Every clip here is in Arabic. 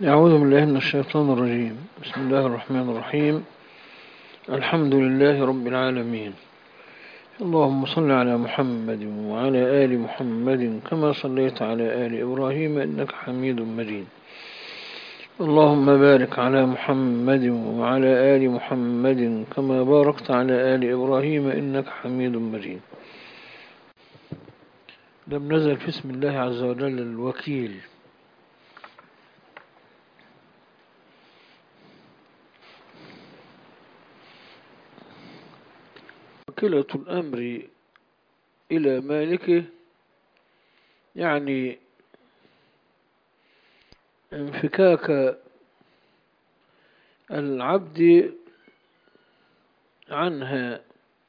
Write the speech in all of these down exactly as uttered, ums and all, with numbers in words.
أعوذ بالله من الشيطان الرجيم. بسم الله الرحمن الرحيم. الحمد لله رب العالمين. اللهم صل على محمد وعلى آل محمد كما صليت على آل إبراهيم إنك حميد مجيد. اللهم بارك على محمد وعلى آل محمد كما باركت على آل إبراهيم إنك حميد مجيد. لم نزل في اسم الله عز وجل الوكيل. وكلة الأمر إلى مالكه، يعني انفكاك العبد عنها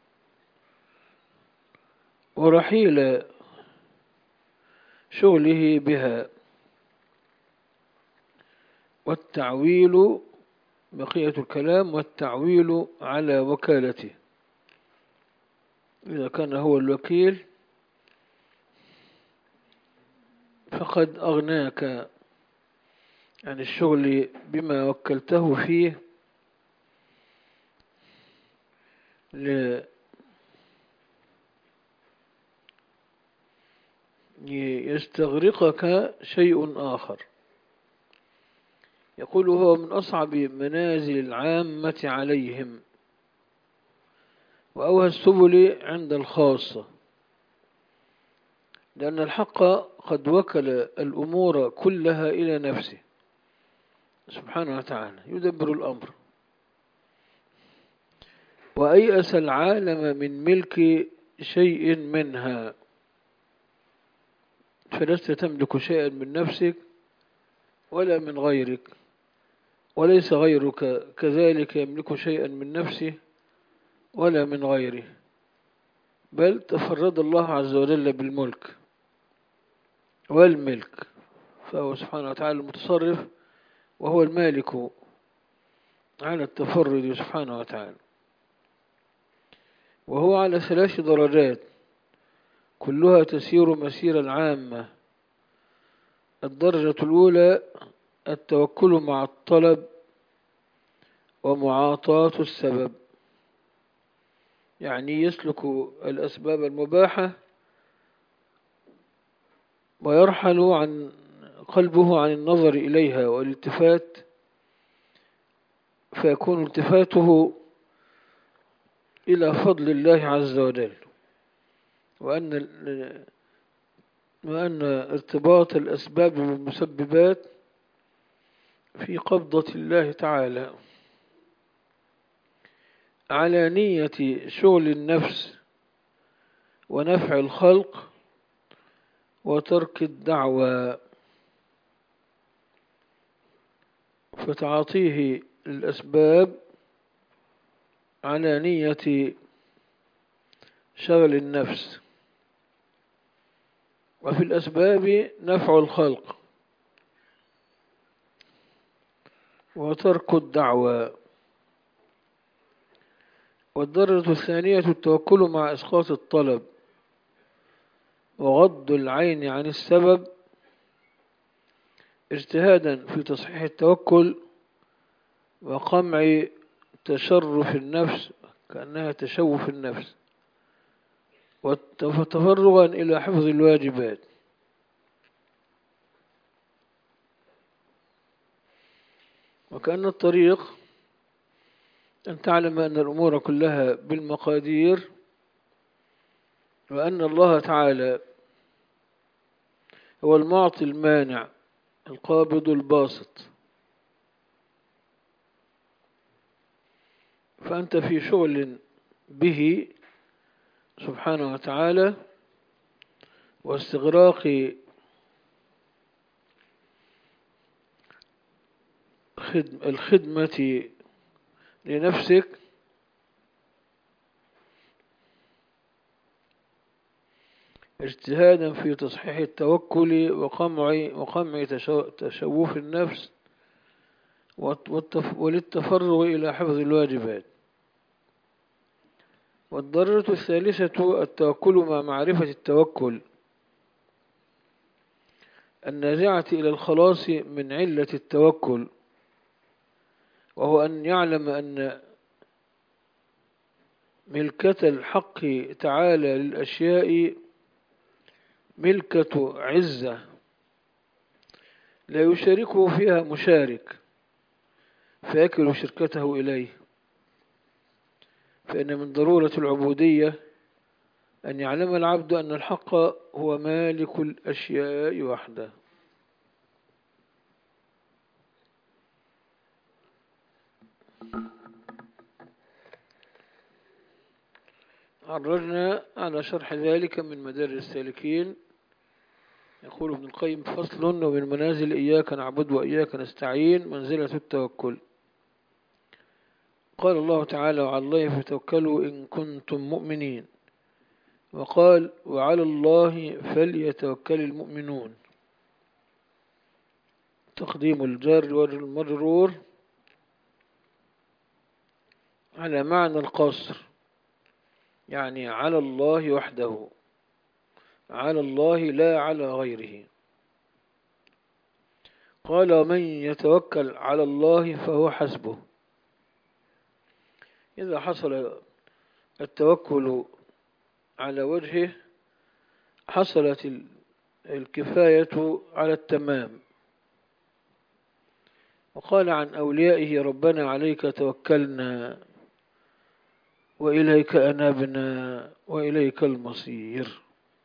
ورحيل شغله بها، والتعويل بقية الكلام والتعويل على وكالته. إذا كان هو الوكيل فقد أغناك عن الشغل بما وكلته فيه ليستغرقك شيء آخر. يقول هو من أصعب منازل العامة عليهم وأوهى السبل عند الخاصة، لأن الحق قد وكل الأمور كلها إلى نفسه سبحانه وتعالى يدبر الأمر، وأيأس العالم من ملك شيء منها، فلست تملك شيئا من نفسك ولا من غيرك، وليس غيرك كذلك يملك شيئا من نفسه ولا من غيره، بل تفرد الله عز وجل بالملك والملك، فهو سبحانه وتعالى المتصرف وهو المالك على التفرد سبحانه وتعالى. وهو على ثلاث درجات كلها تسير مسير العامة. الدرجة الأولى التوكل مع الطلب ومعاطاة السبب، يعني يسلك الأسباب المباحة ويرحل عن قلبه عن النظر إليها والالتفات، فيكون التفاته إلى فضل الله عز وجل، وأن وأن ارتباط الأسباب بالمسببات في قبضة الله تعالى، على نية شغل النفس ونفع الخلق وترك الدعوة، فتعاطيه الأسباب على نية شغل النفس، وفي الأسباب نفع الخلق وترك الدعوة. والدرجة الثانية التوكل مع إسقاط الطلب وغض العين عن السبب، اجتهادا في تصحيح التوكل وقمع تشرف النفس كأنها تشوف النفس، وتفرغا إلى حفظ الواجبات. وكأن الطريق أن تعلم أن الأمور كلها بالمقادير، وأن الله تعالى هو المعطي المانع القابض الباسط، فأنت في شغل به سبحانه وتعالى واستغراق الخدمة لنفسك، اجتهادا في تصحيح التوكل وقمع وقمع تشوف النفس وللتفرغ إلى حفظ الواجبات. والدرجة الثالثة التوكل مع معرفة التوكل، النازعة إلى الخلاص من علة التوكل، وهو أن يعلم أن ملكة الحق تعالى للأشياء ملكة عزة لا يشاركه فيها مشارك فيكل شركته إليه، فإن من ضرورة العبودية أن يعلم العبد أن الحق هو مالك الأشياء وحده. عرجنا على شرح ذلك من مدارج السالكين. يقول ابن القيم: فصل: ومن منازل إياك نعبد وإياك نستعين منزلة التوكل. قال الله تعالى: وعلى الله فتوكلوا إن كنتم مؤمنين. وقال: وعلى الله فليتوكل المؤمنون. تقديم الجار والمجرور على معنى القصر، يعني على الله وحده، على الله لا على غيره. قال: ومن يتوكل على الله فهو حسبه. إذا حصل التوكل على وجهه حصلت الكفاية على التمام. وقال عن أوليائه: ربنا عليك توكلنا وإليك أنابنا وإليك المصير.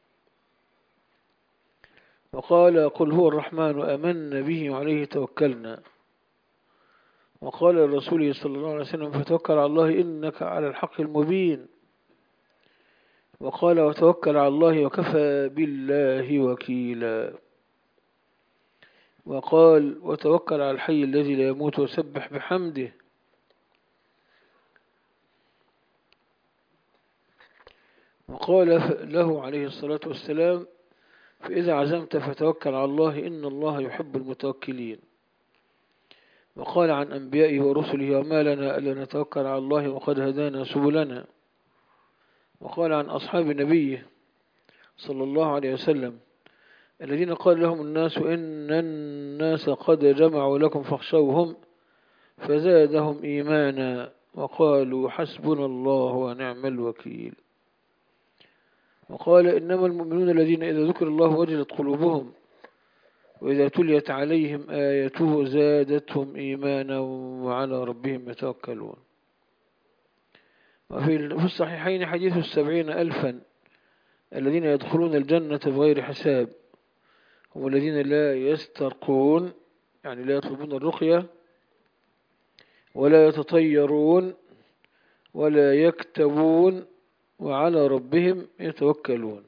وقال: قل هو الرحمن آمنا به وعليه توكلنا. وقال لرسوله صلى الله عليه وسلم: فتوكل على الله إنك على الحق المبين. وقال: وتوكل على الله وكفى بالله وكيلا. وقال: وتوكل على الحي الذي لا يموت وسبح بحمده. وقال له عليه الصلاة والسلام: فإذا عزمت فتوكل على الله إن الله يحب المتوكلين. وقال عن أنبيائه ورسله: وما لنا ألا نتوكل على الله وقد هدانا سبلنا. وقال عن أصحاب نبيه صلى الله عليه وسلم: الذين قال لهم الناس إن الناس قد جمعوا لكم فاخشوهم فزادهم إيمانا وقالوا حسبنا الله ونعم الوكيل. وقال: إنما المؤمنون الذين إذا ذكر الله وجلت قلوبهم وإذا تليت عليهم آياته زادتهم إيمانا وعلى ربهم يتوكلون. وفي الصحيحين حديث السبعين ألفا الذين يدخلون الجنة بغير حساب هم الذين لا يسترقون، يعني لا يطلبون الرقية، ولا يتطيرون، ولا يكتبون، وعلى ربهم يتوكلون.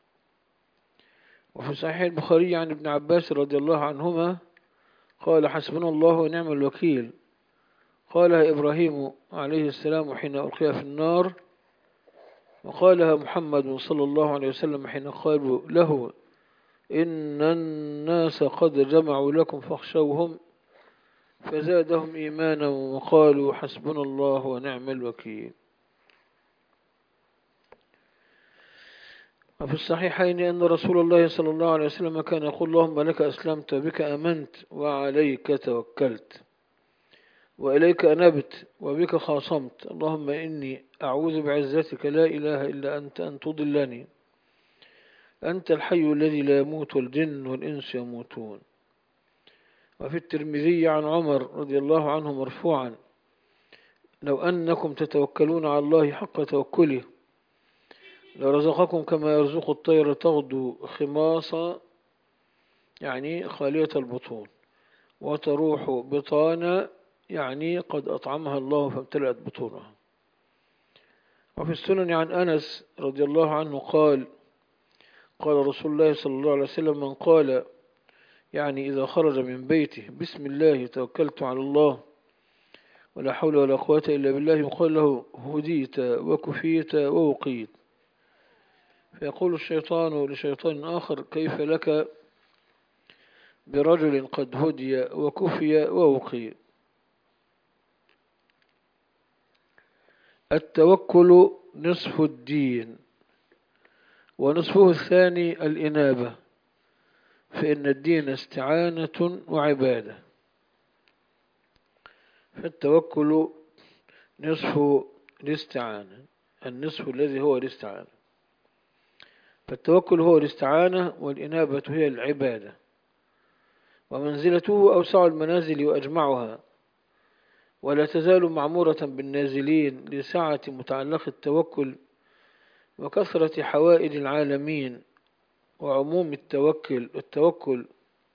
وفي صحيح البخاري عن ابن عباس رضي الله عنهما قال: حسبنا الله ونعم الوكيل. قالها إبراهيم عليه السلام حين ألقي في النار، وقالها محمد صلى الله عليه وسلم حين قالوا له: إن الناس قد جمعوا لكم فاخشوهم فزادهم إيمانا وقالوا حسبنا الله ونعم الوكيل. وفي الصحيحين أن رسول الله صلى الله عليه وسلم كان يقول: اللهم لك أسلمت وبك أمنت وعليك توكلت وإليك أنبت وبك خاصمت، اللهم إني أعوذ بعزتك لا إله إلا أنت أن تضلني، أنت الحي الذي لا يموت والجن والإنس يموتون. وفي الترمذي عن عمر رضي الله عنه مرفوعا: لو أنكم تتوكلون على الله حق توكله لرزقكم كما يرزق الطير تغدو خماصا، يعني خالية البطون، وتروح بطانا، يعني قد أطعمها الله فامتلأت بطونها. وفي السنن عن أنس رضي الله عنه قال: قال رسول الله صلى الله عليه وسلم: من قال، يعني إذا خرج من بيته: بسم الله توكلت على الله ولا حول ولا قوة إلا بالله، يقال له: هديت وكفيت ووقيت. فيقول الشيطان لشيطان آخر: كيف لك برجل قد هدي وكفي ووقي. التوكل نصف الدين ونصفه الثاني الإنابة، فإن الدين استعانة وعبادة. فالتوكل نصف الاستعانة، النصف الذي هو الاستعانة. فالتوكل هو الاستعانة، والإنابة هي العبادة، ومنزلته أوسع المنازل وأجمعها، ولا تزال معمورة بالنازلين لسعة متعلق التوكل وكثرة حوائج العالمين وعموم التوكل التوكل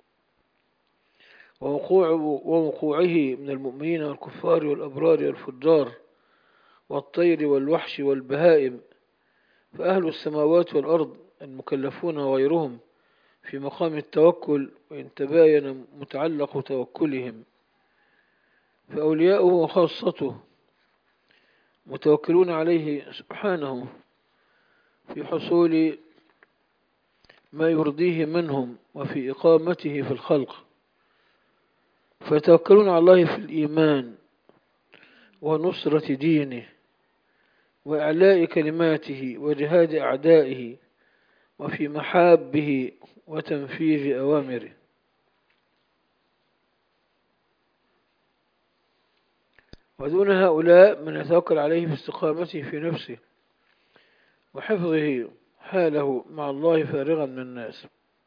ووقوع ووقوعه من المؤمنين والكفار والأبرار والفجار والطير والوحش والبهائم. فأهل السماوات والأرض المكلفون وغيرهم في مقام التوكل، وإن تباين متعلق توكلهم. فأولياؤه وخاصته متوكلون عليه سبحانه في حصول ما يرضيه منهم وفي إقامته في الخلق، فيتوكلون على الله في الإيمان ونصرة دينه وإعلاء كلماته وجهاد أعدائه، وفي محابه وتنفيذ أوامره. ودون هؤلاء من يتوكل عليه في استقامته في نفسه وحفظه حاله مع الله فارغا من الناس.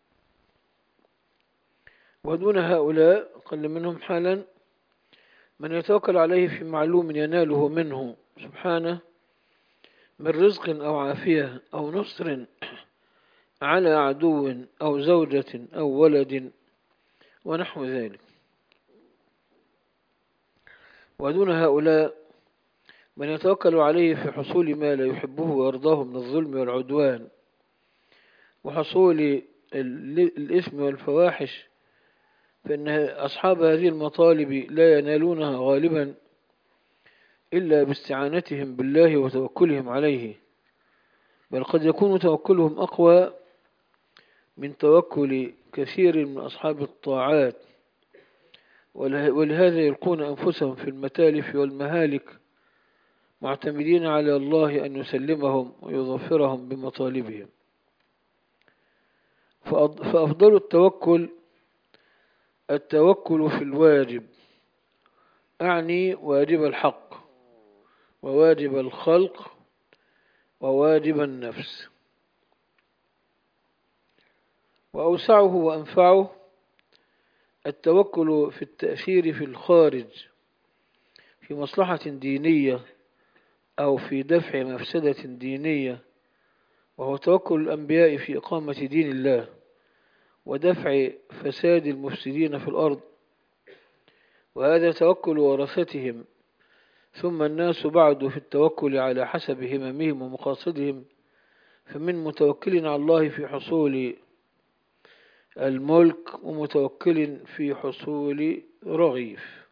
ودون هؤلاء قل منهم حالا من يتوكل عليه في معلوم يناله منه سبحانه من رزق أو عافية أو نصر على عدو أو زوجة أو ولد ونحو ذلك. ودون هؤلاء من يتوكل عليه في حصول ما لا يحبه ويرضاه من الظلم والعدوان وحصول الإثم والفواحش، فإن أصحاب هذه المطالب لا ينالونها غالبا إلا باستعانتهم بالله وتوكلهم عليه، بل قد يكون توكلهم أقوى من توكل كثير من أصحاب الطاعات، ولهذا يلقون أنفسهم في المتالف والمهالك معتمدين على الله أن يسلمهم ويظفرهم بمطالبهم. فأفضل التوكل التوكل في الواجب، أعني واجب الحق وواجب الخلق وواجب النفس. وأوسعه وأنفعه التوكل في التأثير في الخارج في مصلحة دينية أو في دفع مفسدة دينية، وهو توكل الأنبياء في إقامة دين الله ودفع فساد المفسدين في الأرض، وهذا توكل ورثتهم. ثم الناس بعد في التوكل على حسب هممهم ومقاصدهم، فمن متوكل على الله في حصول الملك ومتوكل في حصول رغيف.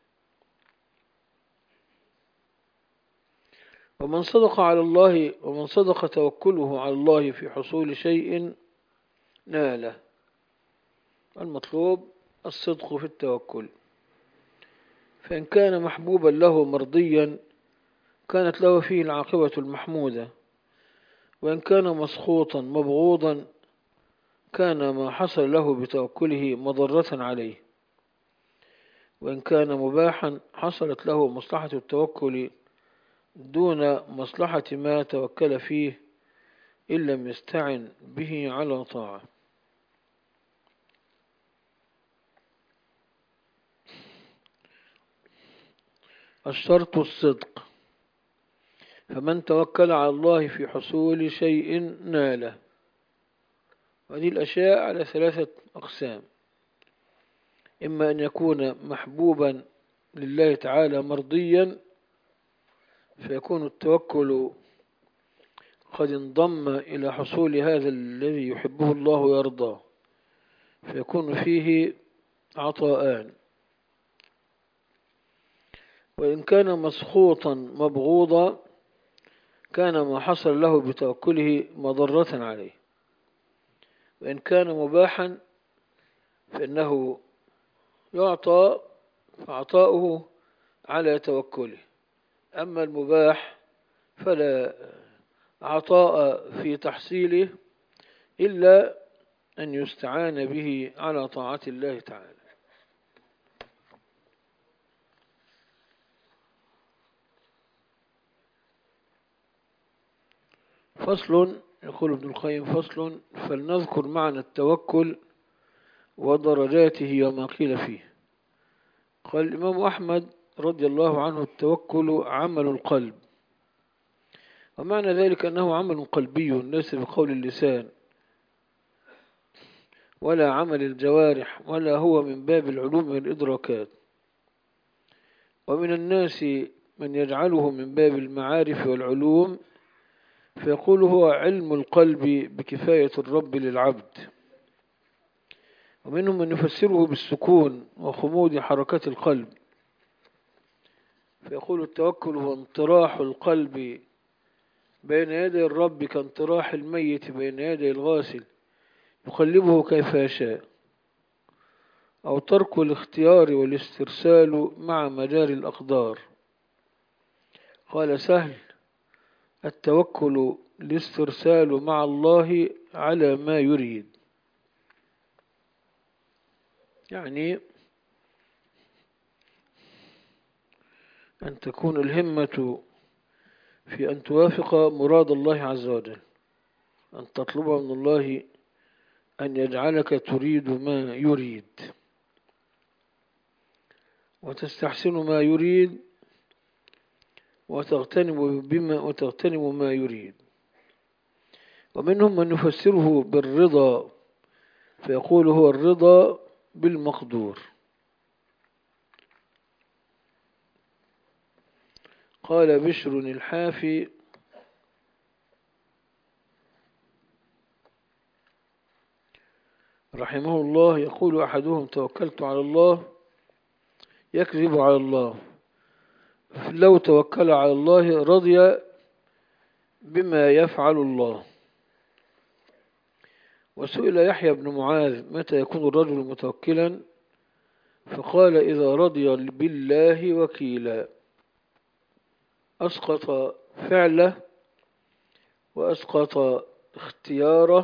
ومن صدق على الله ومن صدق توكله على الله في حصول شيء ناله. المطلوب الصدق في التوكل، فإن كان محبوبا له مرضيا كانت له فيه العاقبة المحمودة، وإن كان مسخوطا مبغوضا كان ما حصل له بتوكله مضرة عليه، وإن كان مباحا حصلت له مصلحة التوكل دون مصلحة ما توكل فيه إن لم يستعن به على طاعة. الشرط الصدق، فمن توكل على الله في حصول شيء ناله. وهذه الأشياء على ثلاثة أقسام: إما أن يكون محبوبا لله تعالى مرضيا فيكون التوكل قد انضم إلى حصول هذا الذي يحبه الله ويرضاه، فيكون فيه عطاءان. وإن كان مسخوطا مبغوضا كان ما حصل له بتوكله مضرة عليه. وإن كان مباحا فإنه يعطى فعطاؤه على توكله. أما المباح فلا عطاء في تحصيله إلا أن يستعان به على طاعة الله تعالى. فصل، يقول ابن القيم: فصل، فلنذكر معنى التوكل ودرجاته وما قيل فيه. قال الإمام أحمد رضي الله عنه: التوكل عمل القلب، ومعنى ذلك أنه عمل قلبي ليس بقول اللسان ولا عمل الجوارح، ولا هو من باب العلوم والإدراكات. ومن الناس من يجعله من باب المعارف والعلوم، فيقول هو علم القلب بكفاية الرب للعبد. ومنهم من يفسره بالسكون وخمود حركات القلب، فيقول التوكل هو انطراح القلب بين يدي الرب كانطراح الميت بين يدي الغاسل يقلبه كيف يشاء، أو ترك الاختيار والاسترسال مع مجاري الأقدار. قال سهل: التوكل الاسترسال مع الله على ما يريد. يعني أن تكون الهمة في أن توافق مراد الله عز وجل، أن تطلب من الله أن يجعلك تريد ما يريد وتستحسن ما يريد وتغتنم بما وتغتنم ما يريد. ومنهم من يفسره بالرضا، فيقول هو الرضا بالمقدور. قال بشر الحافي: رحمه الله: يقول أحدهم: توكلت على الله، يكذب على الله. لو توكل على الله رضي بما يفعل الله. وسئل يحيى بن معاذ: متى يكون الرجل متوكلا؟ فقال: إذا رضي بالله وكيلا، أسقط فعله وأسقط اختياره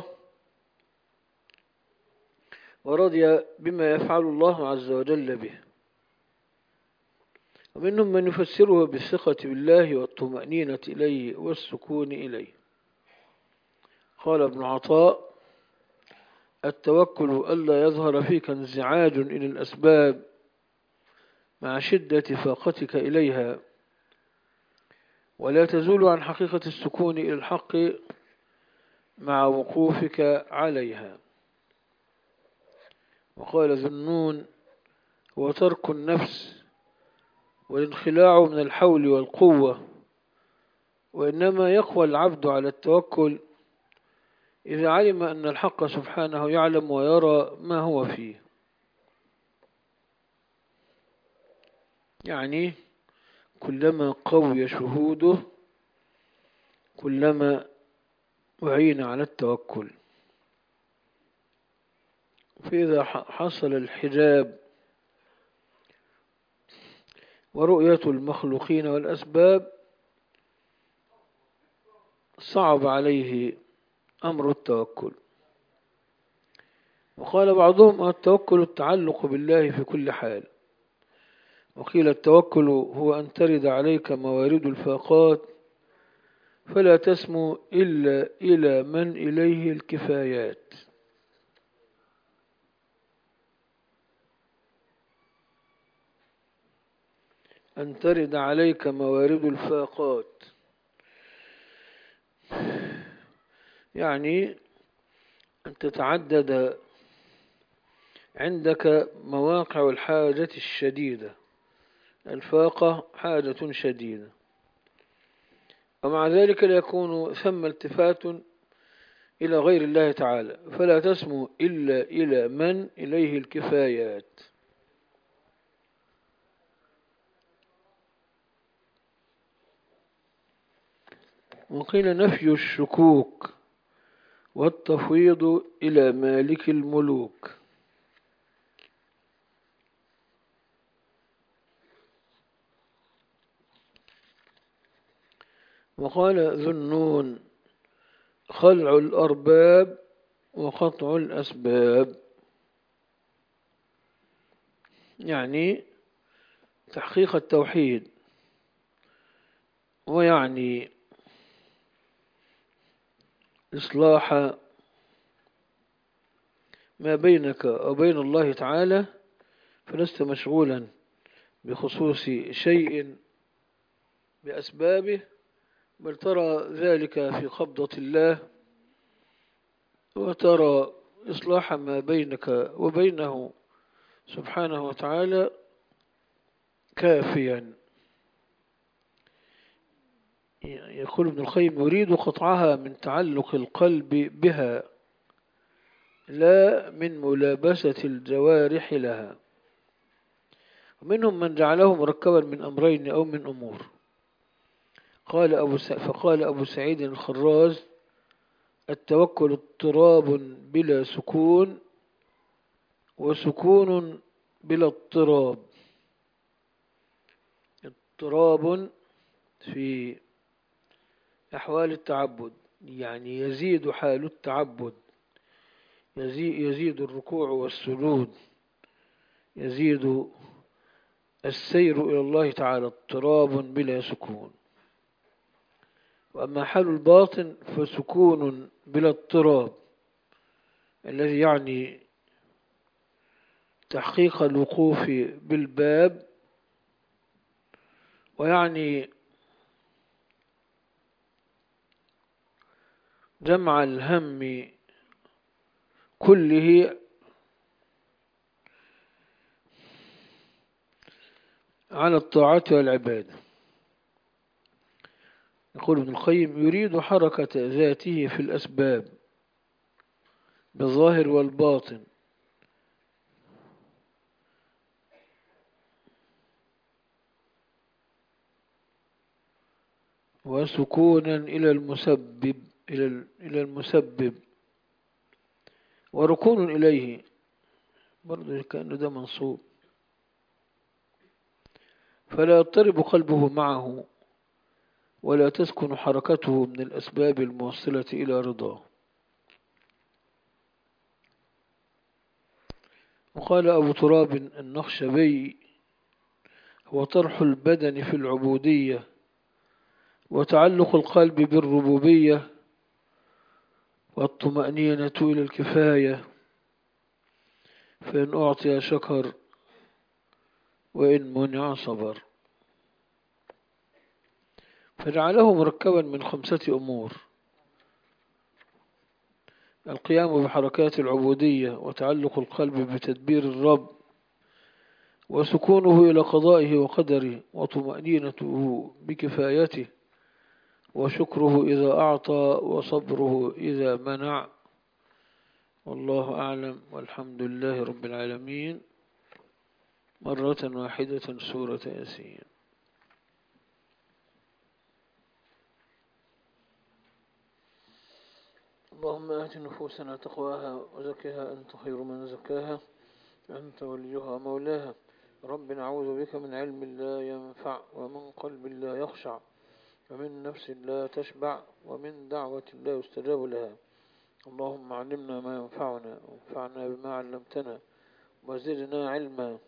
ورضي بما يفعل الله عز وجل به. ومنهم من يفسره بالثقة بالله والطمأنينة إليه والسكون إليه. قال ابن عطاء: التوكل ألا يظهر فيك انزعاج إلى الأسباب مع شدة فاقتك إليها، ولا تزول عن حقيقة السكون إلى الحق مع وقوفك عليها. وقال ذو النون: هو ترك النفس والانخلاع من الحول والقوة. وإنما يقوى العبد على التوكل إذا علم أن الحق سبحانه يعلم ويرى ما هو فيه. يعني كلما قوي شهوده كلما أعين على التوكل. فإذا حصل الحجاب ورؤية المخلوقين والأسباب صعب عليه أمر التوكل. وقال بعضهم: التوكل التعلق بالله في كل حال. وقيل التوكل هو أن ترد عليك موارد الفاقات فلا تسمو إلا إلى من إليه الكفايات. أن ترد عليك موارد الفاقات، يعني أن تتعدد عندك مواقع الحاجة الشديدة. الفاقة حاجة شديدة، ومع ذلك لا يكون ثم التفات إلى غير الله تعالى، فلا تسمو إلا إلى من إليه الكفايات. وقيل نفي الشكوك والتفويض إلى مالك الملوك. وقال ذو النون: خلع الأرباب وقطع الأسباب، يعني تحقيق التوحيد، ويعني إصلاح ما بينك وبين الله تعالى، فلست مشغولا بخصوص شيء بأسبابه، بل ترى ذلك في قبضة الله، وترى إصلاح ما بينك وبينه سبحانه وتعالى كافيا. يقول ابن القيم: يريد قطعها من تعلق القلب بها، لا من ملابسة الجوارح لها. ومنهم من جعله مركبا من أمرين أو من أمور. قال أبو س... فقال أبو سعيد الخراز: التوكل اضطراب بلا سكون، وسكون بلا اضطراب. اضطراب في أحوال التعبد، يعني يزيد حال التعبد، يزيد الركوع والسجود، يزيد السير إلى الله تعالى، اضطراب بلا سكون. وأما حال الباطن فسكون بلا اضطراب، الذي يعني تحقيق الوقوف بالباب، ويعني جمع الهم كله على الطاعة والعبادة. يقول ابن القيم: يريد حركة ذاته في الأسباب بالظاهر والباطن، وسكونا إلى المسبب إلى المسبب وركون إليه، برضه كأنه ده منصوب، فلا يضطرب قلبه معه، ولا تسكن حركته من الأسباب الموصلة إلى رضاه. وقال أبو تراب النخشبي: هو طرح البدن في العبودية، وتعلق القلب بالربوبية، والطمأنينة إلى الكفاية، فإن أعطي شكر، وإن منع صبر. فجعله مركبا من خمسة أمور: القيام بحركات العبودية، وتعلق القلب بتدبير الرب، وسكونه إلى قضائه وقدره، وطمأنينته بكفايته، وشكره إذا أعطى، وصبره إذا منع. والله أعلم، والحمد لله رب العالمين. مرة واحدة سورة ياسين. اللهم آت نفوسنا تقواها وزكها أنت خير من زكاها، أنت وليها مولاها. رب نعوذ بك من علم لا ينفع، ومن قلب لا يخشع، ومن نفس لا تشبع، ومن دعوة لا يستجاب لها. اللهم علمنا ما ينفعنا، وانفعنا بما علمتنا، وزدنا علما.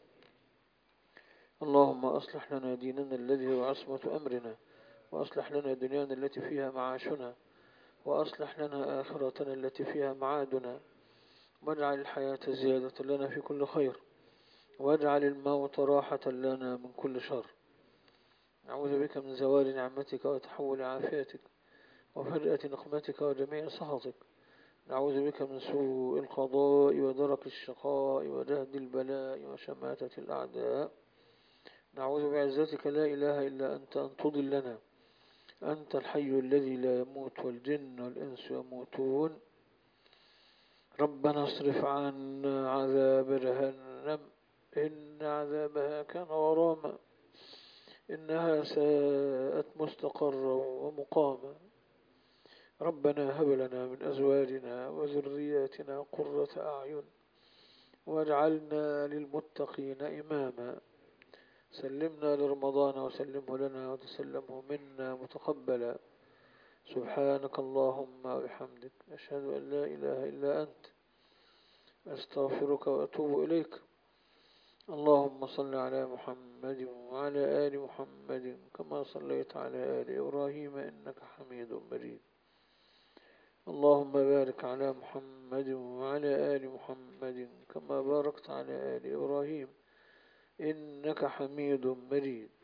اللهم أصلح لنا ديننا الذي هو عصمة أمرنا، وأصلح لنا دنيانا التي فيها معاشنا، وأصلح لنا آخرتنا التي فيها معادنا، واجعل الحياة زيادة لنا في كل خير، واجعل الموت راحة لنا من كل شر. نعوذ بك من زوال نعمتك، وتحول عافيتك، وفجأة نقمتك، وجميع سخطك. نعوذ بك من سوء القضاء، ودرك الشقاء، وجهد البلاء، وشماتة الأعداء. نعوذ بعزتك لا إله إلا أنت أن تضلنا. أنت الحي الذي لا يموت، والجن والإنس يموتون. ربنا اصرف عنا عذاب جهنم، إن عذابها كان غراما، إنها ساءت مستقرا ومقاما. ربنا هب لنا من أزواجنا وذرياتنا قرة أعين، واجعلنا للمتقين إماما. سلمنا لرمضان، وسلمه لنا، وتسلمه منا متقبلا. سبحانك اللهم وبحمدك أشهد أن لا إله إلا أنت أستغفرك وأتوب إليك. اللهم صل على محمد وعلى آل محمد كما صليت على آل إبراهيم إنك حميد مجيد. اللهم بارك على محمد وعلى آل محمد كما باركت على آل إبراهيم إنك حميد مجيد.